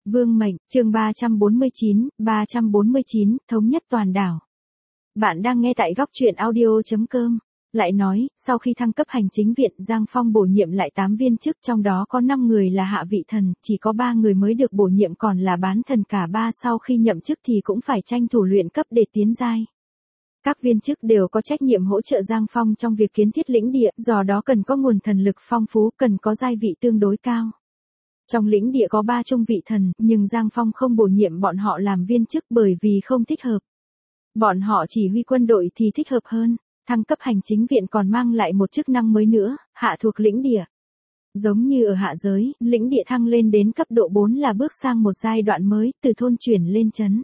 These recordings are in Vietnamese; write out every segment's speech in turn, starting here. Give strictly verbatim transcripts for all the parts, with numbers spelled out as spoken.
Vương mệnh, chương ba trăm bốn mươi chín, ba trăm bốn mươi chín, thống nhất toàn đảo. Bạn đang nghe tại góc truyện audio.com. Lại nói, sau khi thăng cấp hành chính viện, Giang Phong bổ nhiệm lại tám viên chức, trong đó có năm người là hạ vị thần, chỉ có ba người mới được bổ nhiệm còn là bán thần, cả ba sau khi nhậm chức thì cũng phải tranh thủ luyện cấp để tiến giai. Các viên chức đều có trách nhiệm hỗ trợ Giang Phong trong việc kiến thiết lĩnh địa, do đó cần có nguồn thần lực phong phú, cần có giai vị tương đối cao. Trong lĩnh địa có ba trung vị thần, nhưng Giang Phong không bổ nhiệm bọn họ làm viên chức bởi vì không thích hợp. Bọn họ chỉ huy quân đội thì thích hợp hơn. Thăng cấp hành chính viện còn mang lại một chức năng mới nữa, hạ thuộc lĩnh địa. Giống như ở hạ giới, lĩnh địa thăng lên đến cấp độ bốn là bước sang một giai đoạn mới, từ thôn chuyển lên trấn.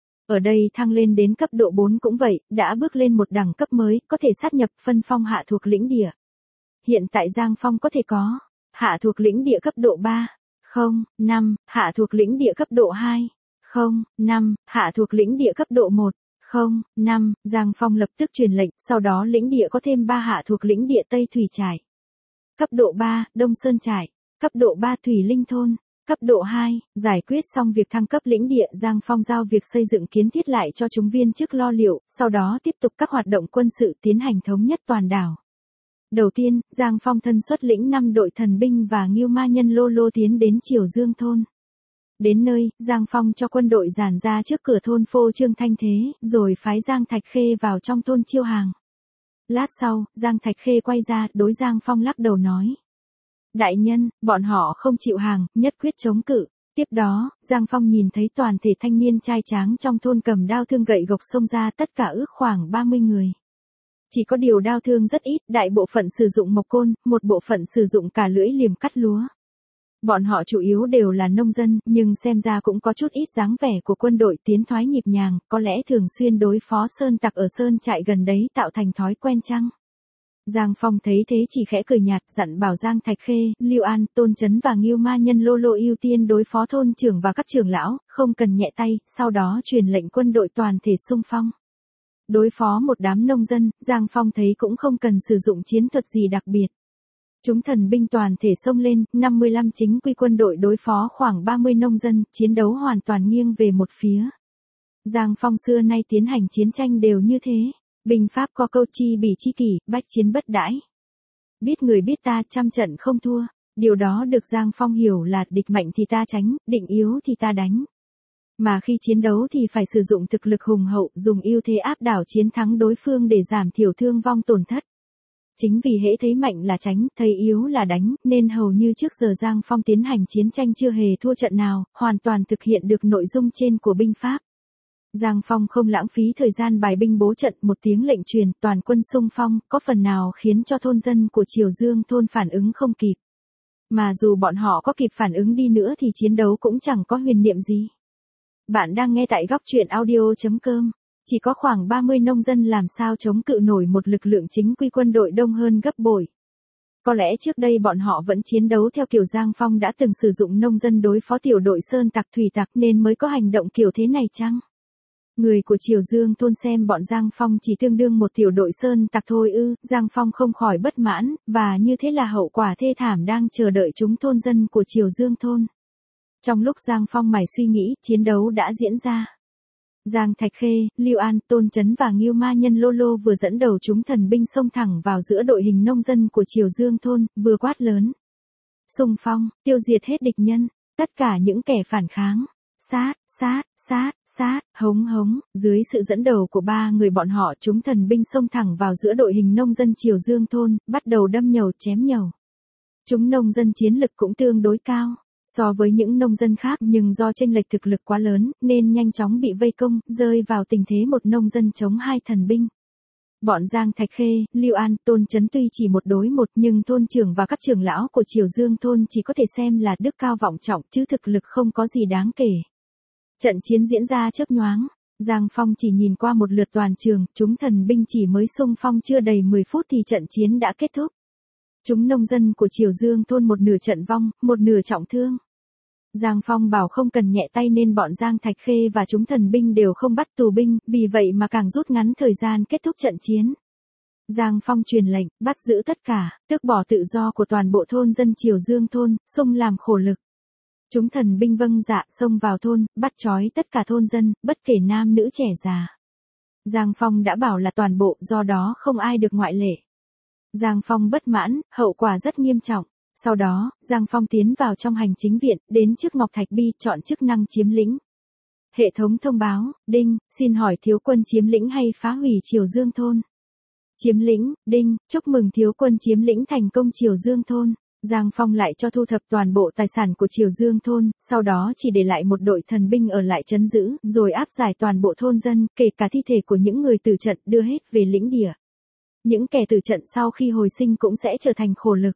Ở đây thăng lên đến cấp độ bốn cũng vậy, đã bước lên một đẳng cấp mới, có thể sát nhập phân phong hạ thuộc lĩnh địa. Hiện tại Giang Phong có thể có hạ thuộc lĩnh địa cấp độ ba, không, năm, hạ thuộc lĩnh địa cấp độ hai, không, năm, hạ thuộc lĩnh địa cấp độ một, không, năm, Giang Phong lập tức truyền lệnh, sau đó lĩnh địa có thêm ba hạ thuộc lĩnh địa Tây Thủy Trải. Cấp độ ba, Đông Sơn Trải. Cấp độ ba Thủy Linh Thôn. Cấp độ hai, giải quyết xong việc thăng cấp lĩnh địa, Giang Phong giao việc xây dựng kiến thiết lại cho chúng viên chức lo liệu, sau đó tiếp tục các hoạt động quân sự tiến hành thống nhất toàn đảo. Đầu tiên, Giang Phong thân xuất lĩnh năm đội thần binh và Ngưu Ma Nhân Lô Lô tiến đến Triều Dương Thôn. Đến nơi, Giang Phong cho quân đội dàn ra trước cửa thôn phô trương thanh thế, rồi phái Giang Thạch Khê vào trong thôn chiêu hàng. Lát sau, Giang Thạch Khê quay ra, đối Giang Phong lắc đầu nói. Đại nhân, bọn họ không chịu hàng, nhất quyết chống cự. Tiếp đó, Giang Phong nhìn thấy toàn thể thanh niên trai tráng trong thôn cầm đao thương gậy gộc xông ra, tất cả ước khoảng ba mươi người. Chỉ có điều đao thương rất ít, đại bộ phận sử dụng mộc côn, một bộ phận sử dụng cả lưỡi liềm cắt lúa. Bọn họ chủ yếu đều là nông dân, nhưng xem ra cũng có chút ít dáng vẻ của quân đội tiến thoái nhịp nhàng, có lẽ thường xuyên đối phó sơn tặc ở sơn trại gần đấy tạo thành thói quen chăng? Giang Phong thấy thế chỉ khẽ cười nhạt, dặn bảo Giang Thạch Khê, Lưu An, Tôn Chấn và Ngưu Ma Nhân Lô Lô ưu tiên đối phó thôn trưởng và các trưởng lão, không cần nhẹ tay, sau đó truyền lệnh quân đội toàn thể xung phong. Đối phó một đám nông dân, Giang Phong thấy cũng không cần sử dụng chiến thuật gì đặc biệt. Chúng thần binh toàn thể xông lên, năm mươi lăm chính quy quân đội đối phó khoảng ba mươi nông dân, chiến đấu hoàn toàn nghiêng về một phía. Giang Phong xưa nay tiến hành chiến tranh đều như thế. Binh pháp có câu chi bỉ chi kỷ, bách chiến bất đãi. Biết người biết ta, trăm trận không thua. Điều đó được Giang Phong hiểu là địch mạnh thì ta tránh, định yếu thì ta đánh. Mà khi chiến đấu thì phải sử dụng thực lực hùng hậu, dùng ưu thế áp đảo chiến thắng đối phương để giảm thiểu thương vong tổn thất. Chính vì hễ thấy mạnh là tránh, thấy yếu là đánh, nên hầu như trước giờ Giang Phong tiến hành chiến tranh chưa hề thua trận nào, hoàn toàn thực hiện được nội dung trên của binh pháp. Giang Phong không lãng phí thời gian bài binh bố trận, một tiếng lệnh truyền, toàn quân xung phong, có phần nào khiến cho thôn dân của Triều Dương Thôn phản ứng không kịp. Mà dù bọn họ có kịp phản ứng đi nữa thì chiến đấu cũng chẳng có huyền niệm gì. Bạn đang nghe tại góc truyện audio.com. Chỉ có khoảng ba mươi nông dân làm sao chống cự nổi một lực lượng chính quy quân đội đông hơn gấp bội. Có lẽ trước đây bọn họ vẫn chiến đấu theo kiểu Giang Phong đã từng sử dụng nông dân đối phó tiểu đội sơn tặc thủy tặc nên mới có hành động kiểu thế này chăng? Người của Triều Dương Thôn xem bọn Giang Phong chỉ tương đương một tiểu đội sơn tặc thôi ư, Giang Phong không khỏi bất mãn, và như thế là hậu quả thê thảm đang chờ đợi chúng thôn dân của Triều Dương Thôn. Trong lúc Giang Phong mải suy nghĩ, chiến đấu đã diễn ra. Giang Thạch Khê, Lưu An, Tôn Chấn và Ngưu Ma Nhân Lô Lô vừa dẫn đầu chúng thần binh xông thẳng vào giữa đội hình nông dân của Triều Dương Thôn, vừa quát lớn. Xung phong, tiêu diệt hết địch nhân, tất cả những kẻ phản kháng. Sát, sát, sát, sát, hống hống, dưới sự dẫn đầu của ba người bọn họ chúng thần binh xông thẳng vào giữa đội hình nông dân Triều Dương Thôn, bắt đầu đâm nhầu chém nhầu. Chúng nông dân chiến lực cũng tương đối cao. So với những nông dân khác nhưng do chênh lệch thực lực quá lớn nên nhanh chóng bị vây công, rơi vào tình thế một nông dân chống hai thần binh. Bọn Giang Thạch Khê, Lưu An, Tôn Chấn tuy chỉ một đối một nhưng thôn trưởng và các trưởng lão của Triều Dương Thôn chỉ có thể xem là đức cao vọng trọng chứ thực lực không có gì đáng kể. Trận chiến diễn ra chớp nhoáng, Giang Phong chỉ nhìn qua một lượt toàn trường, chúng thần binh chỉ mới xung phong chưa đầy mười phút thì trận chiến đã kết thúc. Chúng nông dân của Triều Dương Thôn một nửa trận vong, một nửa trọng thương. Giang Phong bảo không cần nhẹ tay nên bọn Giang Thạch Khê và chúng thần binh đều không bắt tù binh, vì vậy mà càng rút ngắn thời gian kết thúc trận chiến. Giang Phong truyền lệnh, bắt giữ tất cả, tước bỏ tự do của toàn bộ thôn dân Triều Dương Thôn, xung làm khổ lực. Chúng thần binh vâng dạ xông vào thôn, bắt trói tất cả thôn dân, bất kể nam nữ trẻ già. Giang Phong đã bảo là toàn bộ, do đó không ai được ngoại lệ. Giang Phong bất mãn, hậu quả rất nghiêm trọng. Sau đó, Giang Phong tiến vào trong hành chính viện, đến trước Ngọc Thạch Bi, chọn chức năng chiếm lĩnh. Hệ thống thông báo, đinh, xin hỏi thiếu quân chiếm lĩnh hay phá hủy Triều Dương thôn? Chiếm lĩnh, đinh, chúc mừng thiếu quân chiếm lĩnh thành công Triều Dương thôn. Giang Phong lại cho thu thập toàn bộ tài sản của Triều Dương thôn, sau đó chỉ để lại một đội thần binh ở lại trấn giữ, rồi áp giải toàn bộ thôn dân, kể cả thi thể của những người tử trận đưa hết về lĩnh địa. Những kẻ tử trận sau khi hồi sinh cũng sẽ trở thành khổ lực.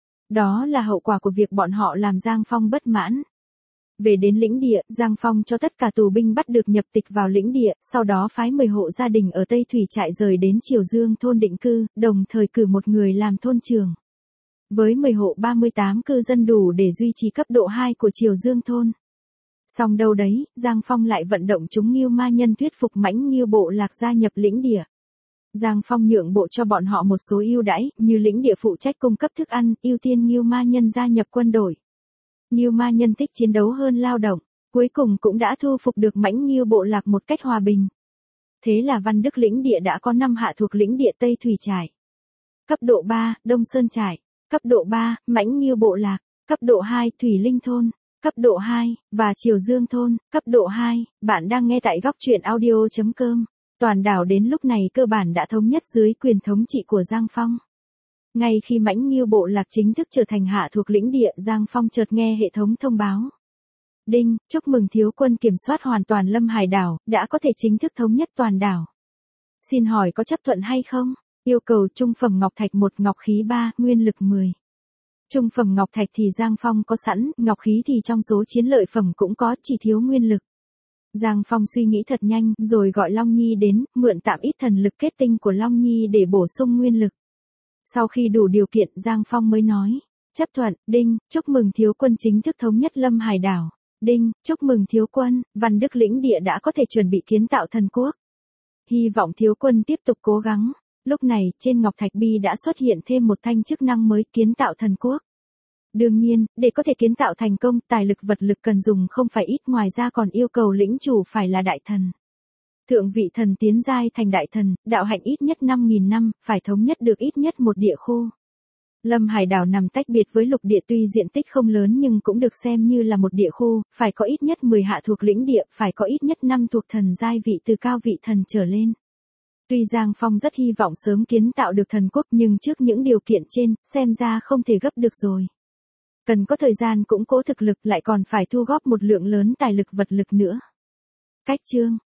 Đó là hậu quả của việc bọn họ làm Giang Phong bất mãn. Về đến lĩnh địa, Giang Phong cho tất cả tù binh bắt được nhập tịch vào lĩnh địa, sau đó phái mười hộ gia đình ở Tây Thủy trại rời đến Triều Dương thôn định cư, đồng thời cử một người làm thôn trưởng. Với mười hộ ba mươi tám cư dân đủ để duy trì cấp độ hai của Triều Dương thôn. Xong đâu đấy, Giang Phong lại vận động chúng Ngưu Ma Nhân thuyết phục Mãnh Ngưu bộ lạc gia nhập lĩnh địa. Giang Phong nhượng bộ cho bọn họ một số ưu đãi, như lĩnh địa phụ trách cung cấp thức ăn, ưu tiên Ngưu Ma Nhân gia nhập quân đội. Ngưu Ma Nhân thích chiến đấu hơn lao động, cuối cùng cũng đã thu phục được Mãnh Ngưu bộ lạc một cách hòa bình. Thế là Văn Đức lĩnh địa đã có năm hạ thuộc lĩnh địa Tây Thủy trại. Cấp độ ba, Đông Sơn trại. Cấp độ ba, Mãnh Ngưu bộ lạc. Cấp độ hai, Thủy Linh thôn. Cấp độ hai, và Triều Dương thôn. Cấp độ hai, bạn đang nghe tại góc truyện audio chấm com. Toàn đảo đến lúc này cơ bản đã thống nhất dưới quyền thống trị của Giang Phong. Ngay khi Mãnh Ngưu bộ lạc chính thức trở thành hạ thuộc lĩnh địa, Giang Phong chợt nghe hệ thống thông báo. Đinh, chúc mừng thiếu quân kiểm soát hoàn toàn Lâm Hải đảo, đã có thể chính thức thống nhất toàn đảo. Xin hỏi có chấp thuận hay không? Yêu cầu trung phẩm ngọc thạch một, ngọc khí ba, nguyên lực mười. Trung phẩm ngọc thạch thì Giang Phong có sẵn, ngọc khí thì trong số chiến lợi phẩm cũng có, chỉ thiếu nguyên lực. Giang Phong suy nghĩ thật nhanh, rồi gọi Long Nhi đến, mượn tạm ít thần lực kết tinh của Long Nhi để bổ sung nguyên lực. Sau khi đủ điều kiện, Giang Phong mới nói, chấp thuận. Đinh, chúc mừng thiếu quân chính thức thống nhất Lâm Hải đảo. Đinh, chúc mừng thiếu quân, Văn Đức lĩnh địa đã có thể chuẩn bị kiến tạo thần quốc. Hy vọng thiếu quân tiếp tục cố gắng. Lúc này, trên Ngọc Thạch Bi đã xuất hiện thêm một thanh chức năng mới, kiến tạo thần quốc. Đương nhiên, để có thể kiến tạo thành công, tài lực vật lực cần dùng không phải ít, ngoài ra còn yêu cầu lĩnh chủ phải là đại thần. Thượng vị thần tiến giai thành đại thần, đạo hạnh ít nhất năm nghìn năm, phải thống nhất được ít nhất một địa khu. Lâm Hải đảo nằm tách biệt với lục địa, tuy diện tích không lớn nhưng cũng được xem như là một địa khu, phải có ít nhất mười hạ thuộc lĩnh địa, phải có ít nhất năm thuộc thần giai vị từ cao vị thần trở lên. Tuy Giang Phong rất hy vọng sớm kiến tạo được thần quốc, nhưng trước những điều kiện trên, xem ra không thể gấp được rồi. Cần có thời gian củng cố thực lực, lại còn phải thu góp một lượng lớn tài lực vật lực nữa. Cách chương